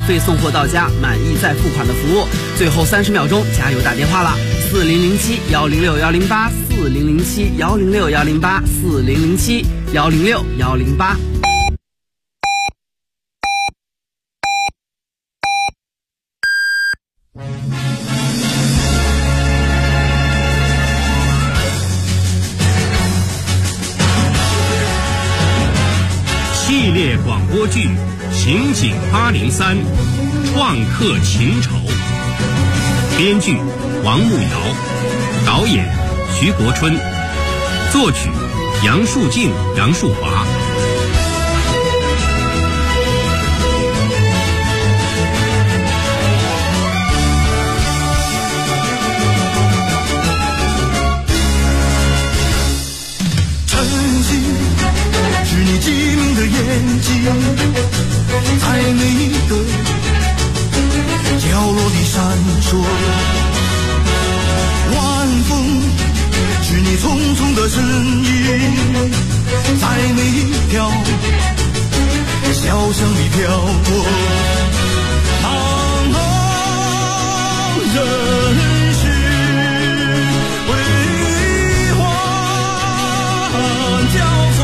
费送货到家，满意再付款的服务。最后30秒钟加油打电话了，4007-106-108 4007-106-108 4007-106-108。 系列广播剧《刑警803》，望客情仇，编剧王慕瑶，导演徐国春，作曲杨树静、杨树华。 是你机灵的眼睛，在每个角落里闪烁。晚风是你匆匆的身影，在每条小巷里飘过。茫茫人世为患交错，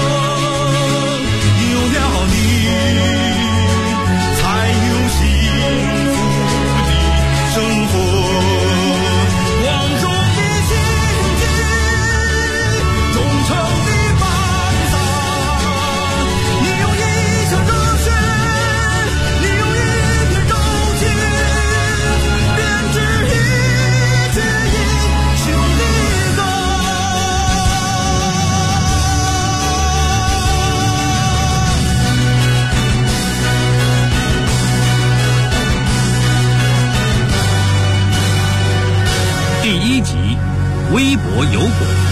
微博有果。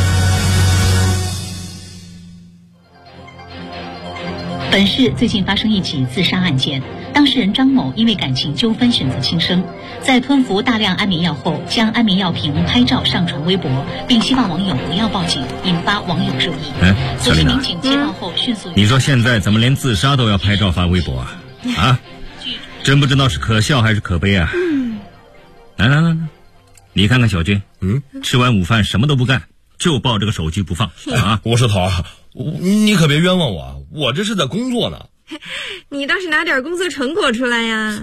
本市最近发生一起自杀案件，当事人张某因为感情纠纷选择轻生，在吞服大量安眠药后，将安眠药瓶拍照上传微博，并希望网友不要报警，引发网友热议。所幸民警接到后迅速。 你说现在怎么连自杀都要拍照发微博啊？啊，真不知道是可笑还是可悲啊！来，你看看小军，吃完午饭什么都不干，就抱着个手机不放啊！ 我说头儿，你可别冤枉我，我这是在工作呢。 你倒是拿点工作成果出来呀！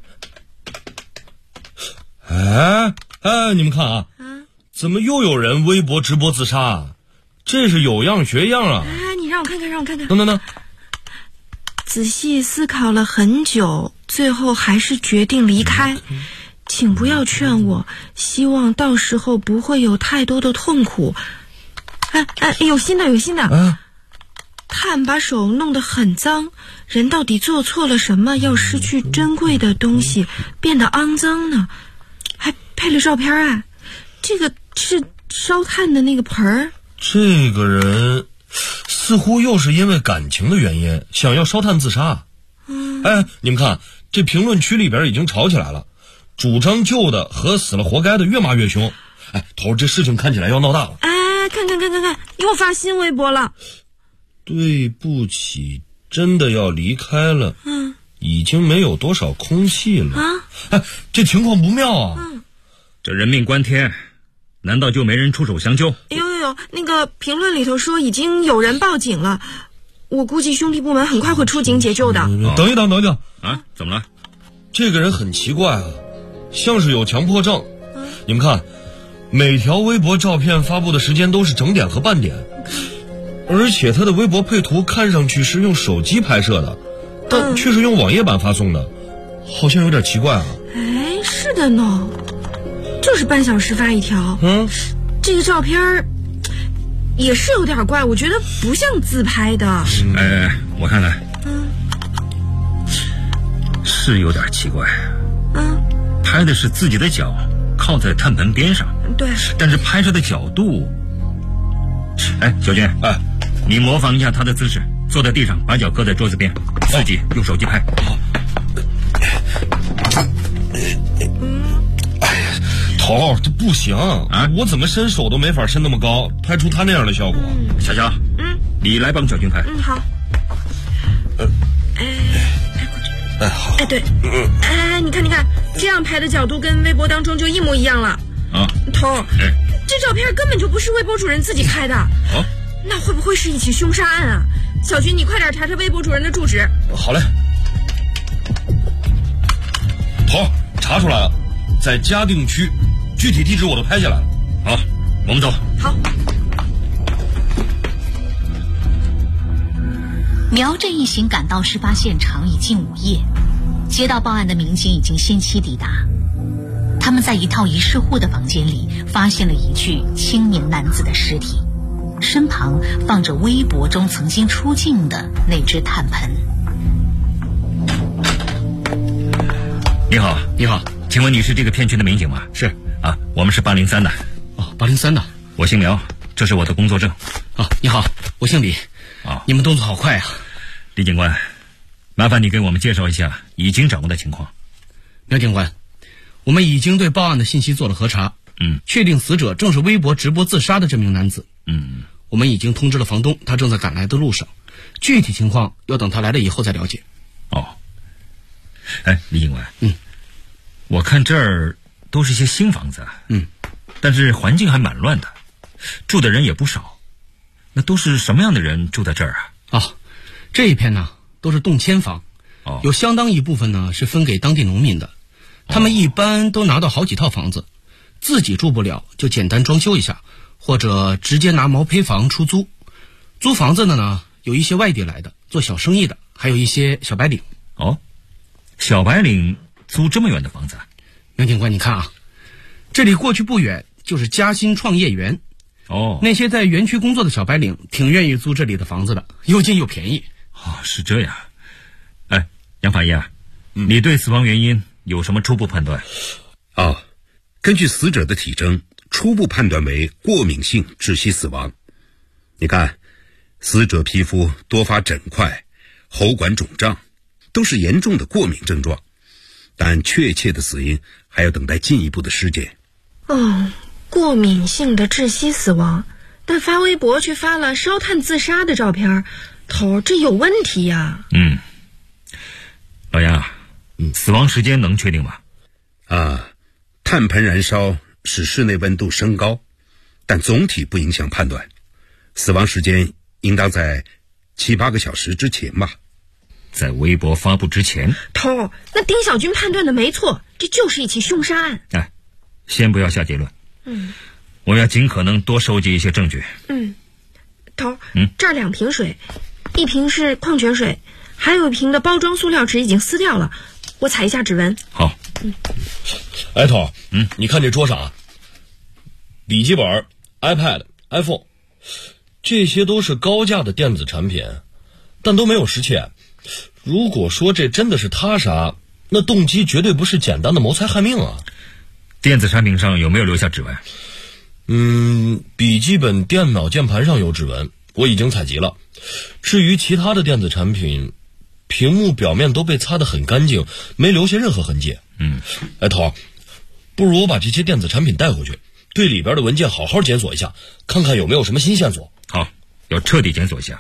你们看啊，怎么又有人微博直播自杀啊？这是有样学样啊！ 你让我看看。 等， 仔细思考了很久，最后还是决定离开。请不要劝我，希望到时候不会有太多的痛苦。有新的。碳把手弄得很脏，人到底做错了什么，要失去珍贵的东西，变得肮脏呢？还配了照片啊！这个是烧炭的那个盆儿。 这个人似乎又是因为感情的原因，想要烧炭自杀。你们看，这评论区里边已经吵起来了。主张救的和死了活该的越骂越凶。头儿，这事情看起来要闹大了。 看，又发新微博了。 对不起，真的要离开了。已经没有多少空气了。这情况不妙啊。 这人命关天，难道就没人出手相救？ 有，那个评论里头说已经有人报警了，我估计兄弟部门很快会出警解救的。 等一等啊，怎么了？ 这个人很奇怪啊，像是有强迫症。你们看，每条微博照片发布的时间都是整点和半点，而且他的微博配图看上去是用手机拍摄的，但却是用网页版发送的，好像有点奇怪啊。 是的呢，就是半小时发一条。这个照片也是有点怪，我觉得不像自拍的。 我看看，是有点奇怪。拍的是自己的脚靠在炭盆边上， 对， 但是拍摄的角度，小军，你模仿一下他的姿势，坐在地上，把脚搁在桌子边，自己用手机拍。 头儿，这不行啊！我怎么伸手都没法伸那么高，拍出他那样的效果。 小乔，你来帮小军拍。 好。 哎，好。 哎，对，你看，这样拍的角度跟微博当中就一模一样了。 啊， 头，这照片根本就不是微博主人自己拍的。 哦， 那会不会是一起凶杀案啊？小军，你快点查查微博主人的住址。 好嘞。头，查出来了，在嘉定区，具体地址我都拍下来了。 好，我们走。 好。 苗振一行赶到事发现场已近午夜，接到报案的民警已经先期抵达。他们在一套遗失户的房间里发现了一具青年男子的尸体，身旁放着微博中曾经出镜的那只炭盆。 你好，你好，请问你是这个片区的民警吗？ 是啊，我们是803的。 哦，803的。 我姓苗，这是我的工作证。 哦，你好，我姓李。 哦， 你们动作好快啊！ 李警官，麻烦你给我们介绍一下已经掌握的情况。 苗警官，我们已经对报案的信息做了核查，确定死者正是微博直播自杀的这名男子。我们已经通知了房东，他正在赶来的路上，具体情况要等他来了以后再了解。 哦，哎，李警官，我看这儿都是些新房子，但是环境还蛮乱的，住的人也不少。那都是什么样的人住在这儿啊？ 这一片呢都是动迁房，有相当一部分呢是分给当地农民的，他们一般都拿到好几套房子，自己住不了就简单装修一下，或者直接拿毛坯房出租。租房子的呢有一些外地来的做小生意的，还有一些小白领。 哦，小白领租这么远的房子？ 苗警官，你看啊，这里过去不远就是嘉兴创业园。那些在园区工作的小白领挺愿意租这里的房子的，又近又便宜。 是这样。哎，杨法医啊，你对死亡原因有什么初步判断？ 根据死者的体征，初步判断为过敏性窒息死亡。你看，死者皮肤多发疹块，喉管肿胀，都是严重的过敏症状，但确切的死因还要等待进一步的尸检。 过敏性的窒息死亡，但发微博却发了烧炭自杀的照片，头，这有问题呀。 老杨，死亡时间能确定吗？ 炭盆燃烧使室内温度升高，但总体不影响判断，死亡时间应当在7、8个小时之前吧。 在微博发布之前。 头，那丁小军判断的没错，这就是一起凶杀案。 先不要下结论。我要尽可能多收集一些证据。 头，这儿2瓶水，一瓶是矿泉水，还有一瓶的包装塑料纸已经撕掉了，我采一下指纹。 好。 哎，头，你看这桌上啊，笔记本、iPad、iPhone， 这些都是高价的电子产品，但都没有失窃。如果说这真的是他杀，那动机绝对不是简单的谋财害命啊。 电子产品上有没有留下指纹？ 笔记本电脑键盘上有指纹，我已经采集了。至于其他的电子产品，屏幕表面都被擦得很干净，没留下任何痕迹。哎，头，不如我把这些电子产品带回去，对里边的文件好好检索一下，看看有没有什么新线索。 好，要彻底检索一下。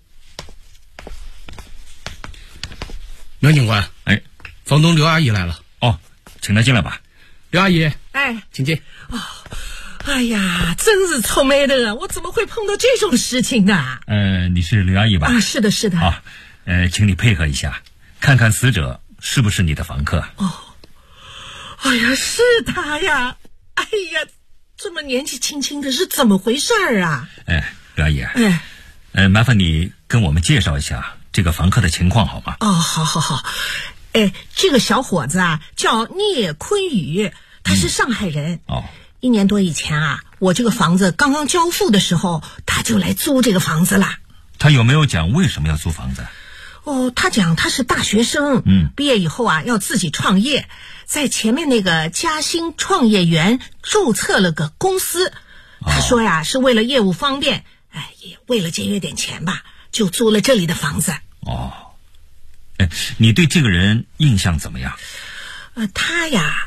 苗警官，房东刘阿姨来了。 请她进来吧。 刘阿姨，请进。 哎呀，真是愁眉的，我怎么会碰到这种事情呢？ 你是刘阿姨吧？ 是的，是的。 请你配合一下，看看死者是不是你的房客。 哎呀，是他呀！哎呀，这么年纪轻轻的是怎么回事啊？ 刘阿姨，麻烦你跟我们介绍一下这个房客的情况好吗？ 好。这个小伙子啊叫聂坤宇，他是上海人。1年多以前啊，我这个房子刚刚交付的时候，他就来租这个房子了。 他有没有讲为什么要租房子？ 他讲他是大学生，毕业以后啊要自己创业，在前面那个嘉兴创业园注册了个公司。他说呀，是为了业务方便，也为了节约点钱吧，就租了这里的房子。 你对这个人印象怎么样？ 他呀，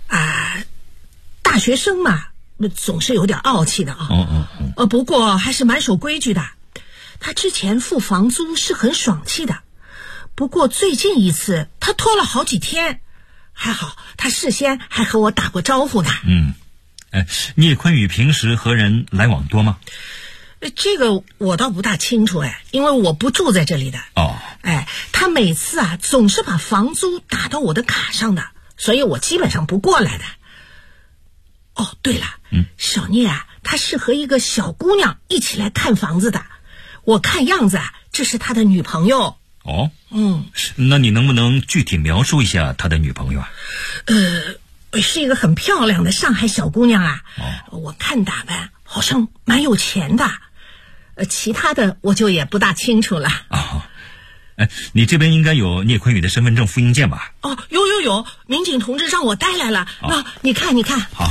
大学生嘛，总是有点傲气的啊。不过还是蛮守规矩的。他之前付房租是很爽气的， 不过最近一次他拖了好几天，还好他事先还和我打过招呼呢。 聂坤宇平时和人来往多吗？ 这个我倒不大清楚因为我不住在这里的。他每次总是把房租打到我的卡上的，所以我基本上不过来的。对了，小聂他是和一个小姑娘一起来看房子的，我看样子这是他的女朋友。 那你能不能具体描述一下他的女朋友是一个很漂亮的上海小姑娘我看打扮好像蛮有钱的，其他的我就也不大清楚了。 你这边应该有聂坤宇的身份证复印件吧？ 有，民警同志让我带来了。那你看。 好。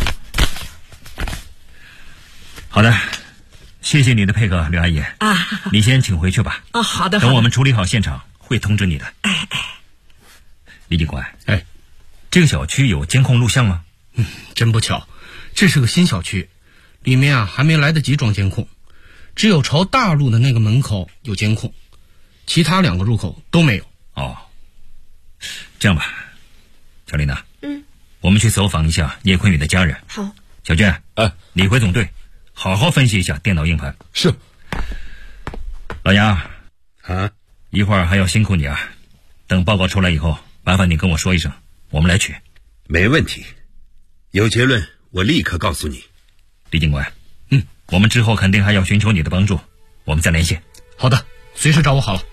好的，谢谢你的配合，刘阿姨。你先请回去吧。 好的。 等我们处理好现场，会通知你的。李警官，这个小区有监控录像吗？ 真不巧，这是个新小区，里面还没来得及装监控，只有朝大路的那个门口有监控，其他2个入口都没有。 这样吧，小丽娜，我们去走访一下聂坤宇的家人。 好。 小娟，你回总队，好好分析一下电脑硬盘。 是。 老杨一会儿还要辛苦你等报告出来以后，麻烦你跟我说一声，我们来取。 没问题，有结论我立刻告诉你。 李警官，我们之后肯定还要寻求你的帮助，我们再联系。 好的，随时找我好了。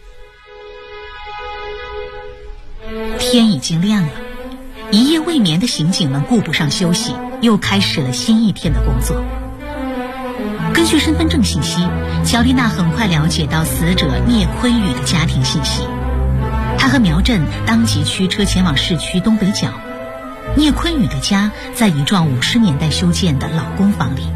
天已经亮了，一夜未眠的刑警们顾不上休息，又开始了新一天的工作。根据身份证信息，乔丽娜很快了解到死者聂坤宇的家庭信息。他和苗振当即驱车前往市区东北角。聂坤宇的家在一幢50年代修建的老公房里。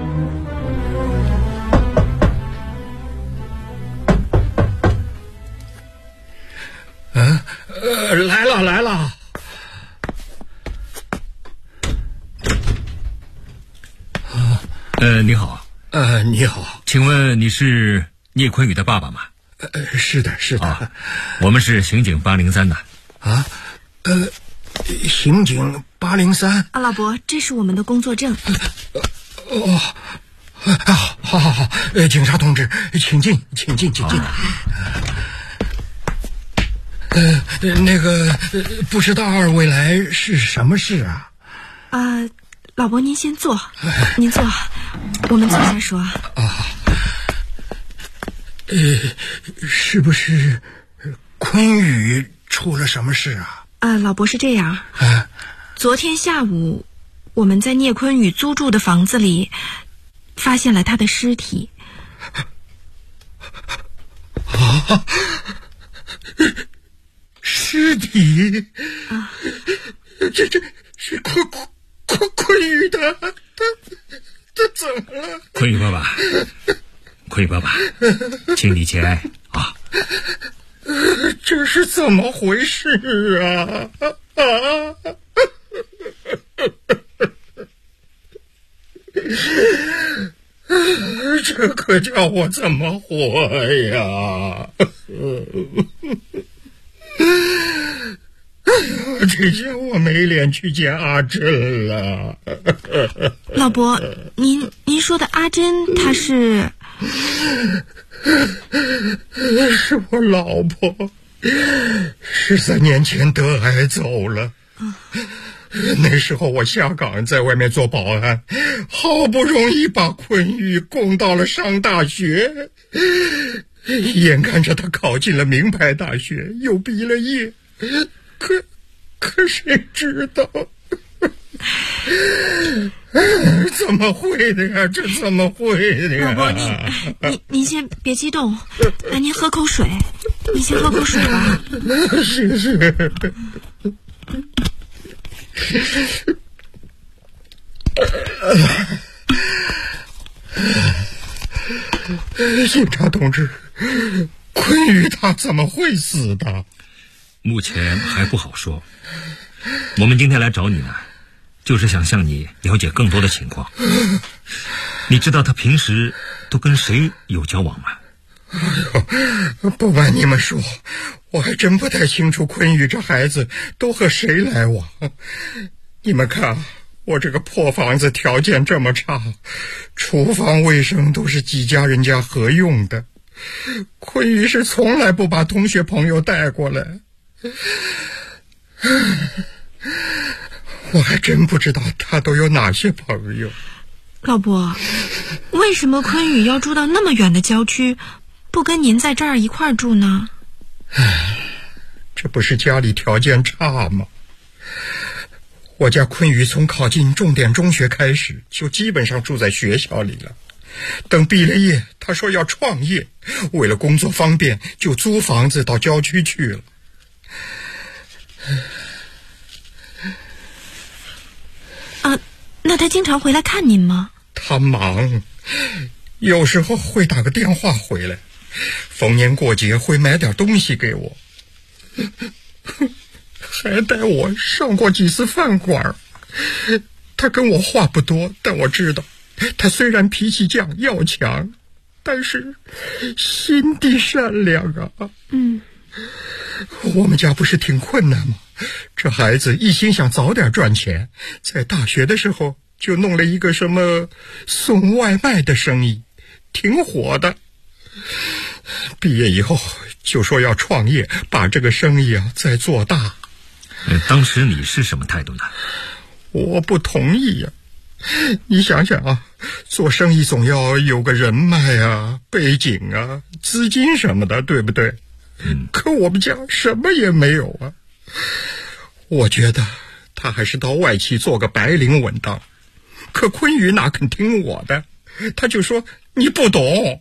来了。 你好。 你好。 请问你是聂坤宇的爸爸吗？ 是的。 我们是刑警803的。 刑警803。 老伯，这是我们的工作证。 好，警察同志，请进。那个，不知道二位来是什么事啊？ 老伯您先坐，您坐，我们坐下说。 是不是坤宇出了什么事啊？ 老伯是这样，昨天下午我们在聂坤宇租住的房子里发现了他的尸体。 尸体？这是坤宇的，他怎么了？ 坤宇爸爸，请你节哀啊！ 这是怎么回事啊？这可叫我怎么活呀？这下我没脸去见阿珍了。 老伯，您说的阿珍，她是我老婆，13年前得癌走了。那时候我下岗在外面做保安，好不容易把坤宇供到了上大学，眼看着他考进了名牌大学，又毕了业，可谁知道怎么会的呀？这怎么会的呀？ 老伯，您先别激动，来，您喝口水，您先喝口水吧。 是。警察同志，坤宇他怎么会死的？ 目前还不好说。我们今天来找你呢，就是想向你了解更多的情况。你知道他平时都跟谁有交往吗？ 哎呦，不瞒你们说，我还真不太清楚坤宇这孩子都和谁来往。你们看，我这个破房子条件这么差，厨房卫生都是几家人家合用的，坤宇是从来不把同学朋友带过来。我还真不知道他都有哪些朋友。 老伯，为什么坤宇要住到那么远的郊区，不跟您在这儿一块儿住呢？ 这不是家里条件差吗？我家坤宇从考进重点中学开始，就基本上住在学校里了。等毕了业，他说要创业，为了工作方便，就租房子到郊区去了。 那他经常回来看您吗？ 他忙，有时候会打个电话回来，逢年过节会买点东西给我，还带我上过几次饭馆。他跟我话不多，但我知道他虽然脾气犟要强，但是心地善良啊。我们家不是挺困难吗？这孩子一心想早点赚钱，在大学的时候就弄了一个什么送外卖的生意，挺火的。毕业以后就说要创业，把这个生意再做大。 当时你是什么态度呢？ 我不同意呀。你想想啊，做生意总要有个人脉啊、背景啊、资金什么的，对不对？可我们家什么也没有啊。我觉得他还是到外企做个白领稳当。可坤宇哪肯听我的，他就说你不懂。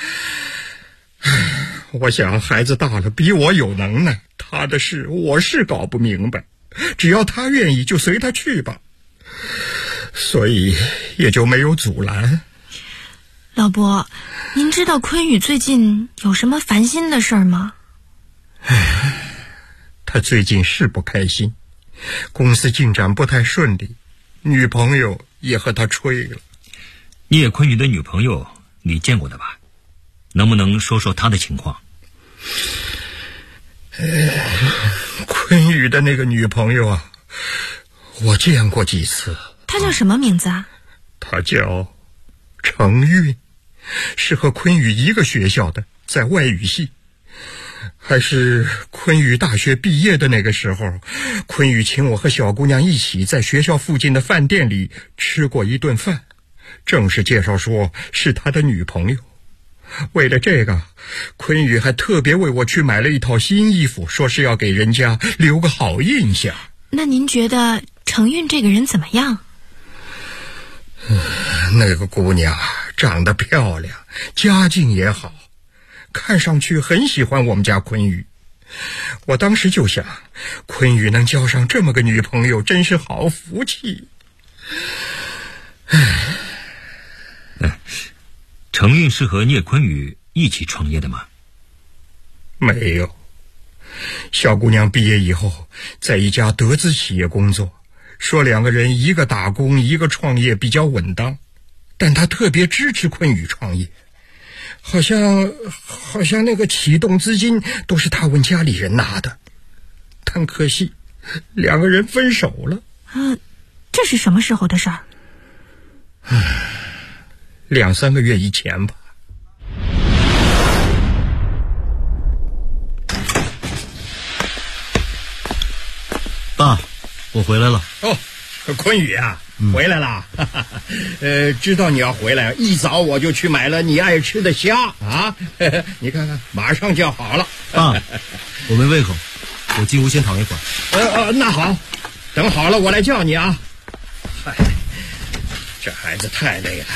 我想孩子大了，比我有能耐，他的事我是搞不明白，只要他愿意就随他去吧，所以也就没有阻拦。 老伯，您知道坤宇最近有什么烦心的事儿吗？ 他最近是不开心，公司进展不太顺利，女朋友也和他吹了。 聂坤宇的女朋友你见过的吧？能不能说说他的情况？ 坤宇的那个女朋友啊，我见过几次。 她叫什么名字啊？ 她叫程韵，是和坤宇一个学校的，在外语系。还是坤宇大学毕业的那个时候，坤宇请我和小姑娘一起在学校附近的饭店里吃过一顿饭，正式介绍说是他的女朋友。为了这个，坤宇还特别为我去买了一套新衣服，说是要给人家留个好印象。 那您觉得程韵这个人怎么样？ 那个姑娘长得漂亮，家境也好，看上去很喜欢我们家坤宇。我当时就想，坤宇能交上这么个女朋友，真是好福气。 程韵是和聂坤宇一起创业的吗？ 没有，小姑娘毕业以后在一家德资企业工作，说两个人一个打工一个创业比较稳当，但她特别支持坤宇创业，好像那个启动资金都是她问家里人拿的，但可惜两个人分手了。 这是什么时候的事儿 ？2-3个月以前吧。 爸，我回来了。 哦，坤宇啊，回来了。知道你要回来，一早我就去买了你爱吃的虾啊。你看看，马上就要好了。 爸，我没胃口，我进屋先躺一会儿。 那好，等好了我来叫你啊。嗨，这孩子太累了。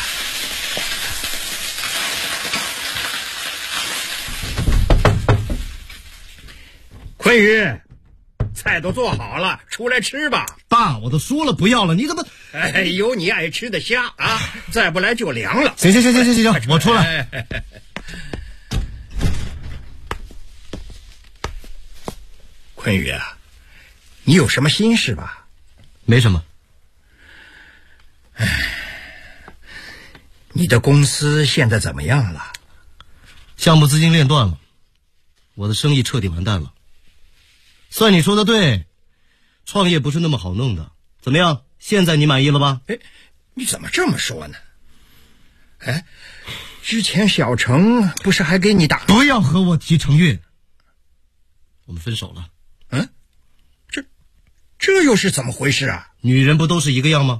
坤宇，菜都做好了，出来吃吧。 爸，我都说了不要了，你怎么？ 有你爱吃的虾啊，再不来就凉了。 行，我出来。 坤宇啊，你有什么心事吧？ 没什么。 你的公司现在怎么样了？ 项目资金链断了，我的生意彻底完蛋了。算你说的对，创业不是那么好弄的。怎么样？现在你满意了吧？ 哎，你怎么这么说呢？哎，之前小程不是还给你打？ 不要和我提程运，我们分手了。 嗯，这又是怎么回事啊？ 女人不都是一个样吗？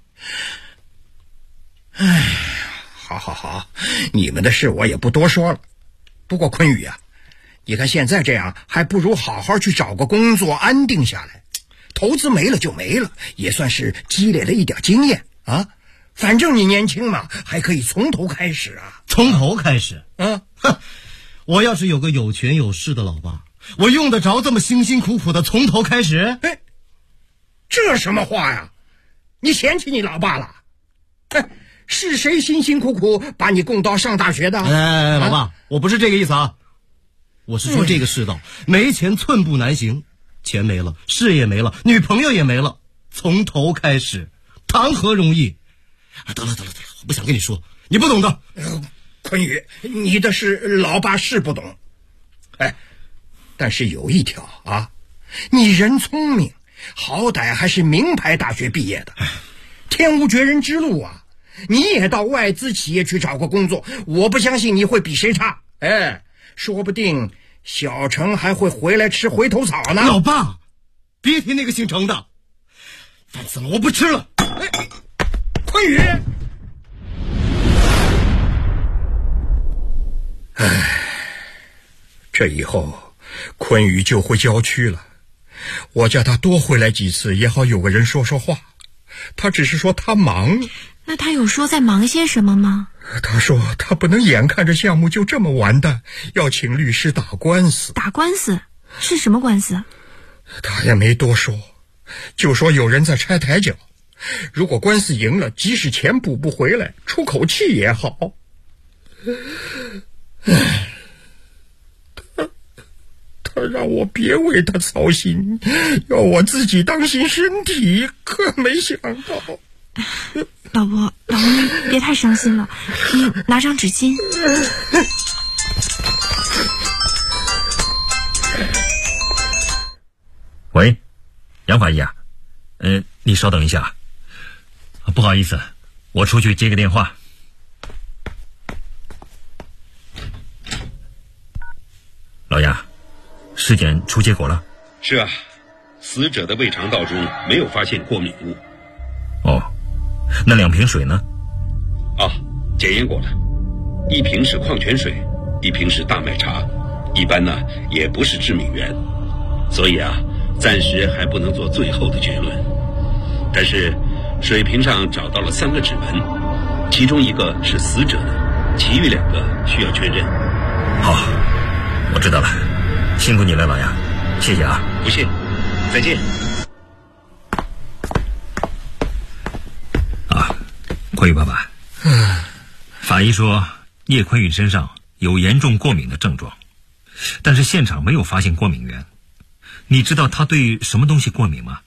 哎，好，你们的事我也不多说了。不过坤宇啊，你看现在这样，还不如好好去找个工作安定下来。投资没了就没了，也算是积累了一点经验啊。反正你年轻嘛，还可以从头开始啊。 从头开始？ 啊， 我要是有个有权有势的老爸，我用得着这么辛辛苦苦的从头开始？ 哎，这什么话呀？你嫌弃你老爸了？哎，是谁辛辛苦苦把你供到上大学的？ 哎，老爸，我不是这个意思啊。我是说这个世道，没钱寸步难行，钱没了，事业没了，女朋友也没了，从头开始，谈何容易？得了，我不想跟你说，你不懂的。 坤宇，你的事老爸是不懂，哎，但是有一条啊，你人聪明，好歹还是名牌大学毕业的，天无绝人之路啊！你也到外资企业去找个工作，我不相信你会比谁差。哎，说不定小程还会回来吃回头草呢。 老爸，别提那个姓程的，烦死了，我不吃了。 哎，坤宇，哎，这以后坤宇就回郊区了，我叫他多回来几次，也好有个人说说话。他只是说他忙。 那他有说在忙些什么吗？ 他说他不能眼看着项目就这么完蛋，要请律师打官司。 打官司？是什么官司？ 他也没多说，就说有人在拆台脚，如果官司赢了，即使钱补不回来，出口气也好。他让我别为他操心，要我自己当心身体，可没想到。 老伯，你别太伤心了，你拿张纸巾。 喂，杨法医啊，你稍等一下，不好意思，我出去接个电话。老杨，尸检出结果了？ 是啊，死者的胃肠道中没有发现过敏物。 哦，那2瓶水呢？ 检验过了，1瓶是矿泉水，1瓶是大麦茶，一般呢也不是致敏源，所以暂时还不能做最后的结论。但是水瓶上找到了3个指纹，其中1个是死者的，其余2个需要确认。 好，我知道了，辛苦你了，老杨，谢谢啊。 不谢，再见。 坤宇爸爸，法医说叶坤宇身上有严重过敏的症状，但是现场没有发现过敏源。你知道他对什么东西过敏吗？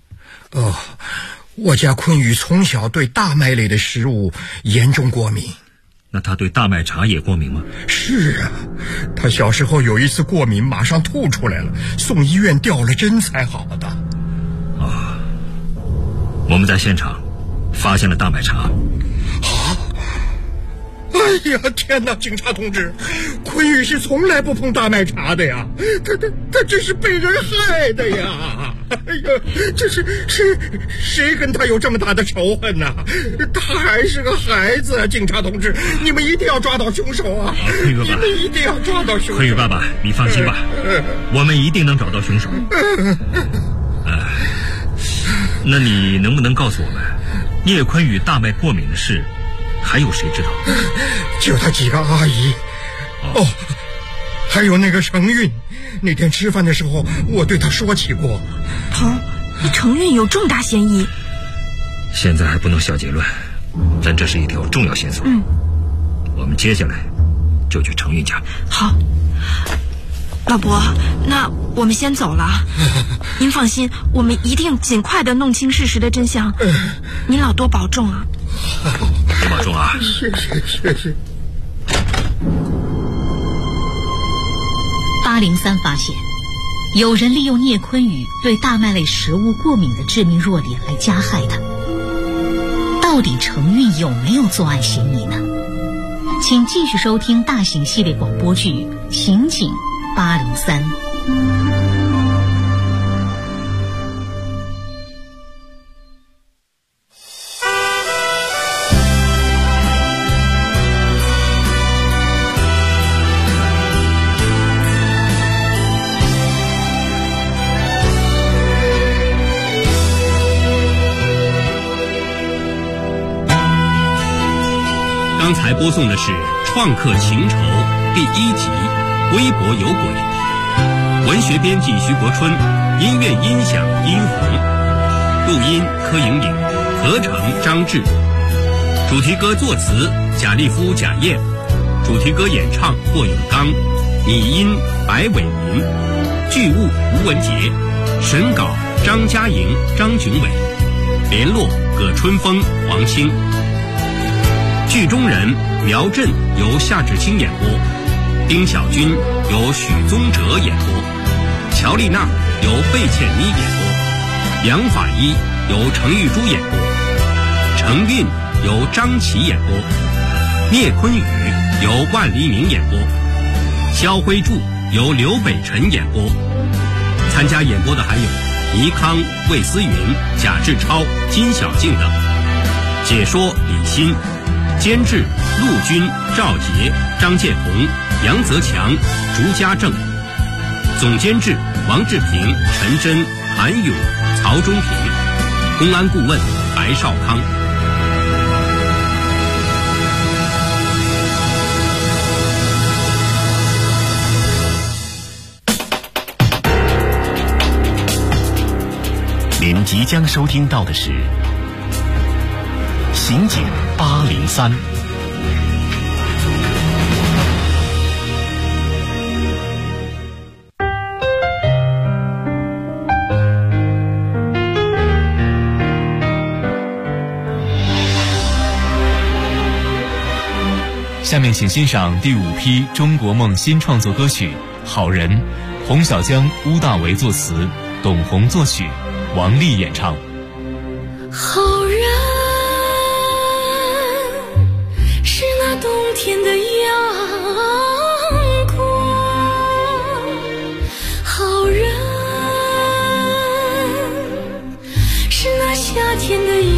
我家坤宇从小对大麦类的食物严重过敏。 那他对大麦茶也过敏吗？ 是啊，他小时候有一次过敏，马上吐出来了，送医院吊了针才好的。 我们在现场发现了大麦茶。 哎呀，天哪！警察同志，坤宇是从来不碰大麦茶的呀，他这是被人害的呀！哎呀，这是谁跟他有这么大的仇恨呢？他还是个孩子，警察同志，你们一定要抓到凶手啊！你们一定要抓到凶手。 坤宇爸爸，你放心吧，我们一定能找到凶手。那你能不能告诉我们，叶坤宇大麦过敏的事还有谁知道？ 就他几个阿姨。还有那个程运，那天吃饭的时候我对他说起过。 你程运有重大嫌疑。 现在还不能下结论，但这是一条重要线索。我们接下来就去程运家。 好，老伯，那我们先走了。您放心，我们一定尽快的弄清事实的真相。您老多保重啊。 多保重啊。 谢谢。 803发现，有人利用聂坤宇对大麦类食物过敏的致命弱点来加害他。到底程运有没有作案嫌疑呢？请继续收听大型系列广播剧《刑警803》。 刚才播送的是《创客情仇》第1集《微博有鬼》，文学编辑徐国春，音乐音响殷红，录音柯莹莹，合成张志，主题歌作词贾立夫、贾燕，主题歌演唱霍永刚，拟音白伟民，剧务吴文杰，审稿张嘉莹、张炯伟，联络葛春风、黄清。剧中人苗震由夏志清演播，丁小军由许宗哲演播，乔丽娜由贝茜妮演播，杨法医由程玉珠演播，程运由张琪演播，聂坤宇由万黎明演播，肖辉柱由刘北辰演播。参加演播的还有倪康、魏思云、贾志超、金小静等。解说李欣，监制陆军、赵杰、张建红、杨泽强、竹家正，总监制王志平、陈真、韩勇、曹忠平，公安顾问白少康。 您即将收听到的是《刑警803》。 下面请欣赏第5批中国梦新创作歌曲《好人》，洪小江、乌大为作词，董宏作曲，王丽演唱。 好人是那冬天的阳光，好人是那夏天的